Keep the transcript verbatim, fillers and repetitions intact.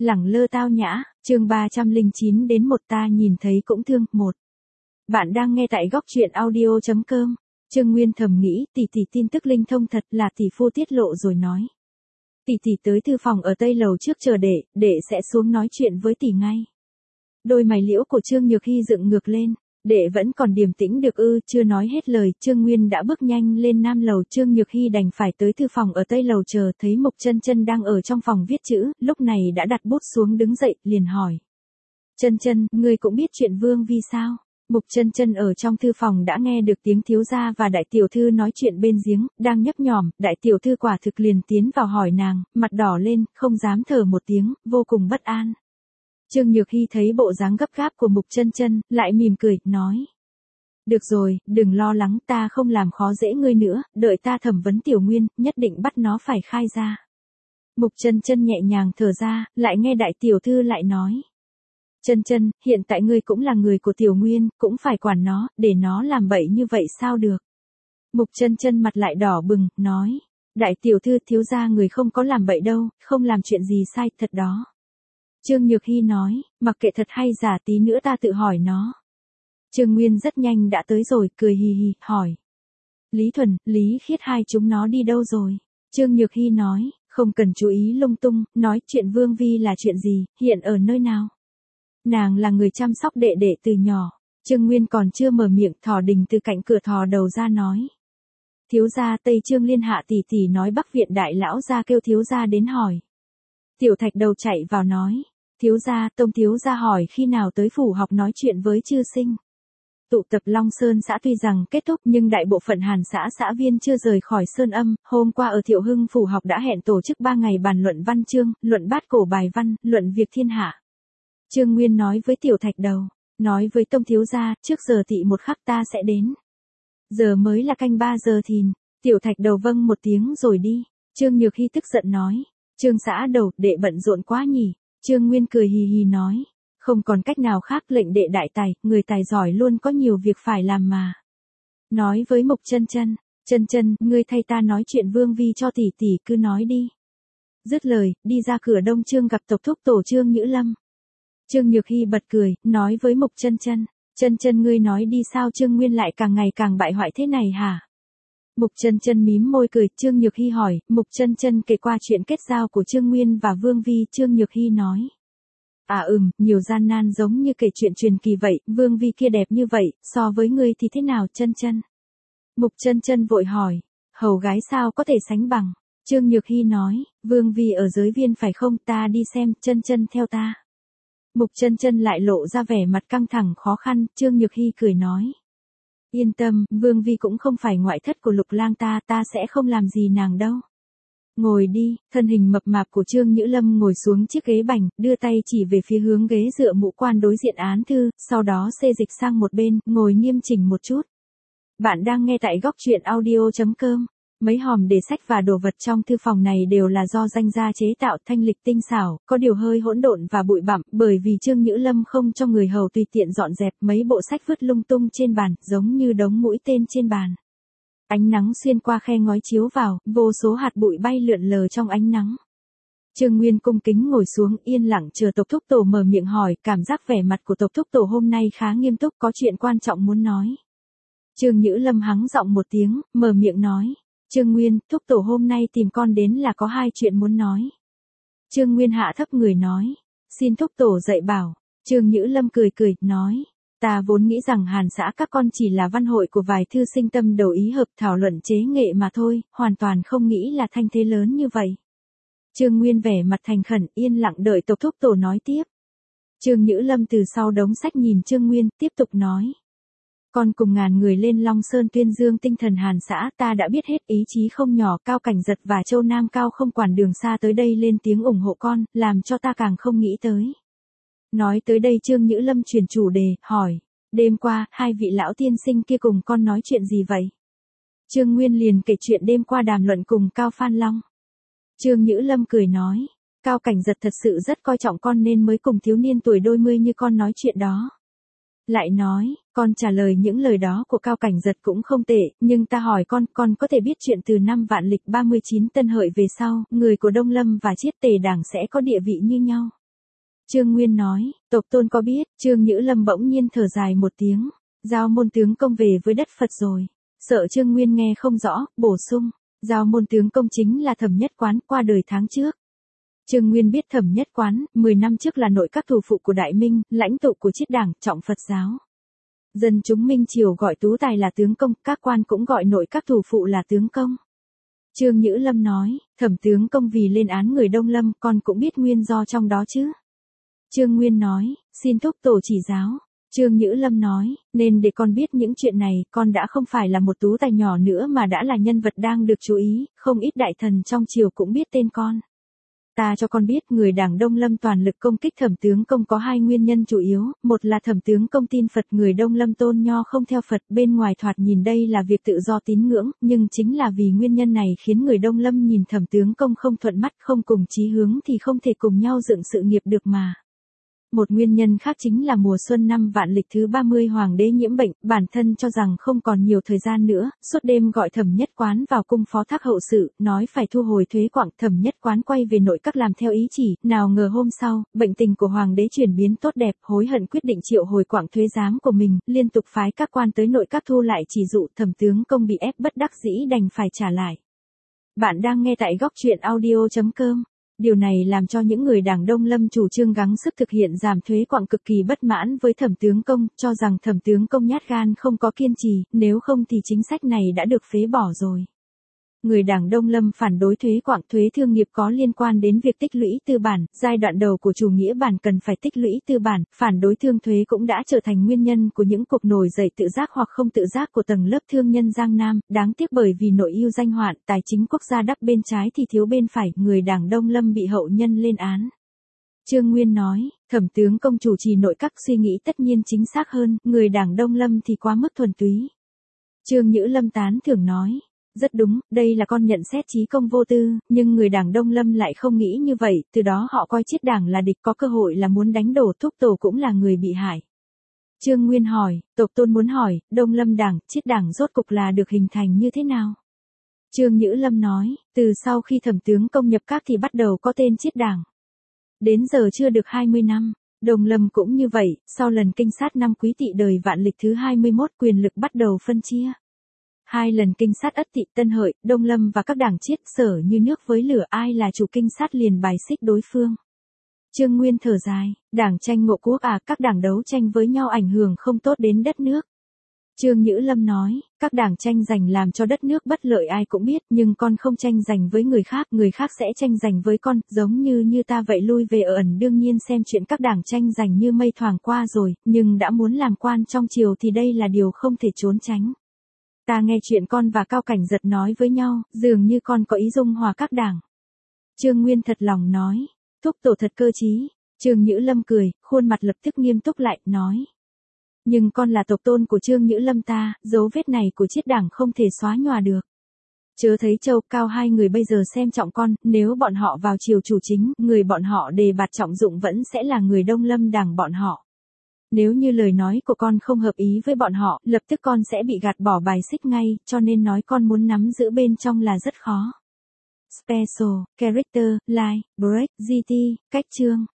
Lẳng lơ tao nhã, chương ba trăm lẻ chín đến một ta nhìn thấy cũng thương, một. Bạn đang nghe tại góc truyện audio chấm com. Trương Nguyên thầm nghĩ, tỷ tỷ tin tức linh thông thật là tỷ phu tiết lộ rồi nói. Tỷ tỷ tới thư phòng ở Tây Lầu trước chờ đệ, đệ sẽ xuống nói chuyện với tỷ ngay. Đôi mày liễu của Trương Nhược Hy dựng ngược lên. Đệ vẫn còn điềm tĩnh được ư, chưa nói hết lời, Trương Nguyên đã bước nhanh lên Nam Lầu. Trương Nhược Hy đành phải tới thư phòng ở Tây Lầu chờ, thấy Mục Chân Chân đang ở trong phòng viết chữ, lúc này đã đặt bút xuống đứng dậy, liền hỏi. Chân Chân, ngươi cũng biết chuyện Vương Vi sao? Mục Chân Chân ở trong thư phòng đã nghe được tiếng thiếu gia và đại tiểu thư nói chuyện bên giếng, đang nhấp nhổm, đại tiểu thư quả thực liền tiến vào hỏi nàng, mặt đỏ lên, không dám thở một tiếng, vô cùng bất an. Trương Nhược Hy thấy bộ dáng gấp gáp của Mục Chân Chân, lại mỉm cười, nói. Được rồi, đừng lo lắng, ta không làm khó dễ ngươi nữa, đợi ta thẩm vấn Tiểu Nguyên, nhất định bắt nó phải khai ra. Mục Chân Chân nhẹ nhàng thở ra, lại nghe đại tiểu thư lại nói. Chân Chân, hiện tại ngươi cũng là người của Tiểu Nguyên, cũng phải quản nó, để nó làm bậy như vậy sao được. Mục Chân Chân mặt lại đỏ bừng, nói. Đại tiểu thư, thiếu gia người không có làm bậy đâu, không làm chuyện gì sai, thật đó. Trương Nhược Hy nói, mặc kệ thật hay giả tí nữa ta tự hỏi nó. Trương Nguyên rất nhanh đã tới rồi, cười hì hì, hỏi. Lý Thuần, Lý Khiết hai chúng nó đi đâu rồi? Trương Nhược Hy nói, không cần chú ý lung tung, nói chuyện Vương Vi là chuyện gì, hiện ở nơi nào? Nàng là người chăm sóc đệ đệ từ nhỏ. Trương Nguyên còn chưa mở miệng, Thỏ Đình từ cạnh cửa thò đầu ra nói. Thiếu gia Tây Trương Liên hạ tỷ tỷ nói Bắc Viện đại lão gia kêu thiếu gia đến hỏi. Tiểu Thạch Đầu chạy vào nói. Thiếu gia, Tông thiếu gia hỏi khi nào tới phủ học nói chuyện với Chư Sinh. Tụ tập Long Sơn xã tuy rằng kết thúc nhưng đại bộ phận Hàn xã xã viên chưa rời khỏi Sơn Âm, hôm qua ở Thiệu Hưng phủ học đã hẹn tổ chức ba ngày bàn luận văn chương, luận bát cổ bài văn, luận việc thiên hạ. Trương Nguyên nói với Tiểu Thạch Đầu, nói với Tông thiếu gia, trước giờ tị một khắc ta sẽ đến. Giờ mới là canh ba giờ thìn, Tiểu Thạch Đầu vâng một tiếng rồi đi. Trương Nhược Hy tức giận nói, Trương xã đầu, đệ bận rộn quá nhỉ. Trương Nguyên cười hì hì nói, không còn cách nào khác, lệnh đệ đại tài, người tài giỏi luôn có nhiều việc phải làm mà. Nói với Mục Chân Chân, Chân Chân, ngươi thay ta nói chuyện Vương Vi cho tỷ tỷ, cứ nói đi. Dứt lời, đi ra cửa Đông Trương gặp tộc thúc tổ Trương Nhữ Lâm. Trương Nhược Hy bật cười, nói với Mục Chân Chân, Chân Chân ngươi nói đi sao Trương Nguyên lại càng ngày càng bại hoại thế này hả? Mục Chân Chân mím môi cười, Trương Nhược Hy hỏi, Mục Chân Chân kể qua chuyện kết giao của Trương Nguyên và Vương Vi, Trương Nhược Hy nói. À ừm, nhiều gian nan giống như kể chuyện truyền kỳ vậy, Vương Vi kia đẹp như vậy, so với ngươi thì thế nào Chân Chân? Mục Chân Chân vội hỏi, hầu gái sao có thể sánh bằng? Trương Nhược Hy nói, Vương Vi ở giới viên phải không, ta đi xem, Chân Chân theo ta. Mục Chân Chân lại lộ ra vẻ mặt căng thẳng khó khăn, Trương Nhược Hy cười nói. Yên tâm, Vương Vi cũng không phải ngoại thất của Lục Lang ta, ta sẽ không làm gì nàng đâu. Ngồi đi, thân hình mập mạp của Trương Nhữ Lâm ngồi xuống chiếc ghế bành, đưa tay chỉ về phía hướng ghế dựa mũ quan đối diện án thư, sau đó xê dịch sang một bên, ngồi nghiêm chỉnh một chút. Bạn đang nghe tại góc truyện audio chấm com. Mấy hòm để sách và đồ vật trong thư phòng này đều là do danh gia chế tạo, thanh lịch tinh xảo, có điều hơi hỗn độn và bụi bặm, bởi vì Trương Nhữ Lâm không cho người hầu tùy tiện dọn dẹp, mấy bộ sách vứt lung tung trên bàn, giống như đống mũi tên trên bàn. Ánh nắng xuyên qua khe ngói chiếu vào, vô số hạt bụi bay lượn lờ trong ánh nắng. Trương Nguyên cung kính ngồi xuống, yên lặng chờ tộc thúc tổ mở miệng hỏi, cảm giác vẻ mặt của tộc thúc tổ hôm nay khá nghiêm túc, có chuyện quan trọng muốn nói. Trương Nhữ Lâm hắng giọng một tiếng, mở miệng nói. Trương Nguyên, thúc tổ hôm nay tìm con đến là có hai chuyện muốn nói. Trương Nguyên hạ thấp người nói. Xin thúc tổ dạy bảo. Trương Nhữ Lâm cười cười, nói. Ta vốn nghĩ rằng Hàn xã các con chỉ là văn hội của vài thư sinh tâm đầu ý hợp thảo luận chế nghệ mà thôi, hoàn toàn không nghĩ là thanh thế lớn như vậy. Trương Nguyên vẻ mặt thành khẩn, yên lặng đợi tộc thúc tổ nói tiếp. Trương Nhữ Lâm từ sau đống sách nhìn Trương Nguyên, tiếp tục nói. Con cùng ngàn người lên Long Sơn tuyên dương tinh thần Hàn xã, ta đã biết hết, ý chí không nhỏ, Cao Cảnh Giật và Châu Nam Cao không quản đường xa tới đây lên tiếng ủng hộ con, làm cho ta càng không nghĩ tới. Nói tới đây Trương Nhữ Lâm chuyển chủ đề, hỏi, đêm qua, hai vị lão tiên sinh kia cùng con nói chuyện gì vậy? Trương Nguyên liền kể chuyện đêm qua đàm luận cùng Cao Phan Long. Trương Nhữ Lâm cười nói, Cao Cảnh Giật thật sự rất coi trọng con nên mới cùng thiếu niên tuổi đôi mươi như con nói chuyện đó. Lại nói, con trả lời những lời đó của Cao Cảnh Giật cũng không tệ, nhưng ta hỏi con, con có thể biết chuyện từ năm vạn lịch ba mươi chín Tân Hợi về sau, người của Đông Lâm và Chiết Tề Đảng sẽ có địa vị như nhau. Trương Nguyên nói, tộc tôn có biết, Trương Nhữ Lâm bỗng nhiên thở dài một tiếng, Giao môn tướng công về với đất Phật rồi. Sợ Trương Nguyên nghe không rõ, bổ sung, Giao môn tướng công chính là Thẩm Nhất Quán qua đời tháng trước. Trương Nguyên biết Thẩm Nhất Quán, mười năm trước là nội các thủ phụ của Đại Minh, lãnh tụ của chiết đảng, trọng Phật giáo. Dân chúng Minh Triều gọi Tú Tài là tướng công, các quan cũng gọi nội các thủ phụ là tướng công. Trương Nhữ Lâm nói, Thẩm tướng công vì lên án người Đông Lâm, con cũng biết nguyên do trong đó chứ. Trương Nguyên nói, xin thúc tổ chỉ giáo. Trương Nhữ Lâm nói, nên để con biết những chuyện này, con đã không phải là một tú tài nhỏ nữa mà đã là nhân vật đang được chú ý, không ít đại thần trong triều cũng biết tên con. Ta cho con biết người đảng Đông Lâm toàn lực công kích Thẩm tướng công có hai nguyên nhân chủ yếu, một là Thẩm tướng công tin Phật, người Đông Lâm tôn nho không theo Phật, bên ngoài thoạt nhìn đây là việc tự do tín ngưỡng, nhưng chính là vì nguyên nhân này khiến người Đông Lâm nhìn Thẩm tướng công không thuận mắt, không cùng chí hướng thì không thể cùng nhau dựng sự nghiệp được mà. Một nguyên nhân khác chính là mùa xuân năm vạn lịch thứ ba mươi hoàng đế nhiễm bệnh, bản thân cho rằng không còn nhiều thời gian nữa, suốt đêm gọi Thẩm Nhất Quán vào cung phó thác hậu sự, nói phải thu hồi thuế quặng. Thẩm Nhất Quán quay về nội các làm theo ý chỉ, nào ngờ hôm sau, bệnh tình của hoàng đế chuyển biến tốt đẹp, hối hận quyết định triệu hồi quặng thuế giám của mình, liên tục phái các quan tới nội các thu lại chỉ dụ. Thẩm tướng công bị ép bất đắc dĩ đành phải trả lại. Bạn đang nghe tại góc truyện audio chấm com. Điều này làm cho những người đảng Đông Lâm chủ trương gắng sức thực hiện giảm thuế quặng cực kỳ bất mãn với Thẩm tướng công, cho rằng Thẩm tướng công nhát gan không có kiên trì, nếu không thì chính sách này đã được phế bỏ rồi. Người đảng Đông Lâm phản đối thuế quặng, thuế thương nghiệp có liên quan đến việc tích lũy tư bản, giai đoạn đầu của chủ nghĩa bản cần phải tích lũy tư bản, phản đối thương thuế cũng đã trở thành nguyên nhân của những cuộc nổi dậy tự giác hoặc không tự giác của tầng lớp thương nhân Giang Nam, đáng tiếc bởi vì nội ưu danh hoạn, tài chính quốc gia đắp bên trái thì thiếu bên phải, người đảng Đông Lâm bị hậu nhân lên án. Trương Nguyên nói, Thẩm tướng công chủ trì nội các suy nghĩ tất nhiên chính xác hơn, người đảng Đông Lâm thì quá mức thuần túy. Trương Nhữ Lâm tán thưởng nói, rất đúng, đây là con nhận xét chí công vô tư, nhưng người đảng Đông Lâm lại không nghĩ như vậy, từ đó họ coi chiết đảng là địch, có cơ hội là muốn đánh đổ thúc tổ cũng là người bị hại. Trương Nguyên hỏi, tộc tôn muốn hỏi, Đông Lâm đảng, chiết đảng rốt cục là được hình thành như thế nào? Trương Nhữ Lâm nói, từ sau khi Thẩm tướng công nhập các thì bắt đầu có tên chiết đảng. Đến giờ chưa được hai mươi năm. Đông Lâm cũng như vậy, sau lần kinh sát năm Quý Tỵ đời vạn lịch thứ hai mươi mốt quyền lực bắt đầu phân chia. Hai lần kinh sát Ất Tỵ, Tân Hợi, Đông Lâm và các đảng chiết sở như nước với lửa, ai là chủ kinh sát liền bài xích đối phương. Trương Nguyên thở dài, đảng tranh ngộ quốc à, các đảng đấu tranh với nhau ảnh hưởng không tốt đến đất nước. Trương Nhữ Lâm nói, các đảng tranh giành làm cho đất nước bất lợi ai cũng biết, nhưng con không tranh giành với người khác, người khác sẽ tranh giành với con, giống như như ta vậy lui về ở ẩn. Đương nhiên xem chuyện các đảng tranh giành như mây thoảng qua rồi, nhưng đã muốn làm quan trong triều thì đây là điều không thể trốn tránh. Ta nghe chuyện con và Cao Cảnh Giật nói với nhau, dường như con có ý dung hòa các đảng. Trương Nguyên thật lòng nói, thúc tổ thật cơ trí. Trương Nhữ Lâm cười, khuôn mặt lập tức nghiêm túc lại, nói. Nhưng con là tộc tôn của Trương Nhữ Lâm ta, dấu vết này của chiết đảng không thể xóa nhòa được. Chớ thấy Châu Cao hai người bây giờ xem trọng con, nếu bọn họ vào triều chủ chính, người bọn họ đề bạt trọng dụng vẫn sẽ là người Đông Lâm đảng bọn họ. Nếu như lời nói của con không hợp ý với bọn họ, lập tức con sẽ bị gạt bỏ bài xích ngay, cho nên nói con muốn nắm giữ bên trong là rất khó. Special, Character, Line, Break, giê tê, cách chương.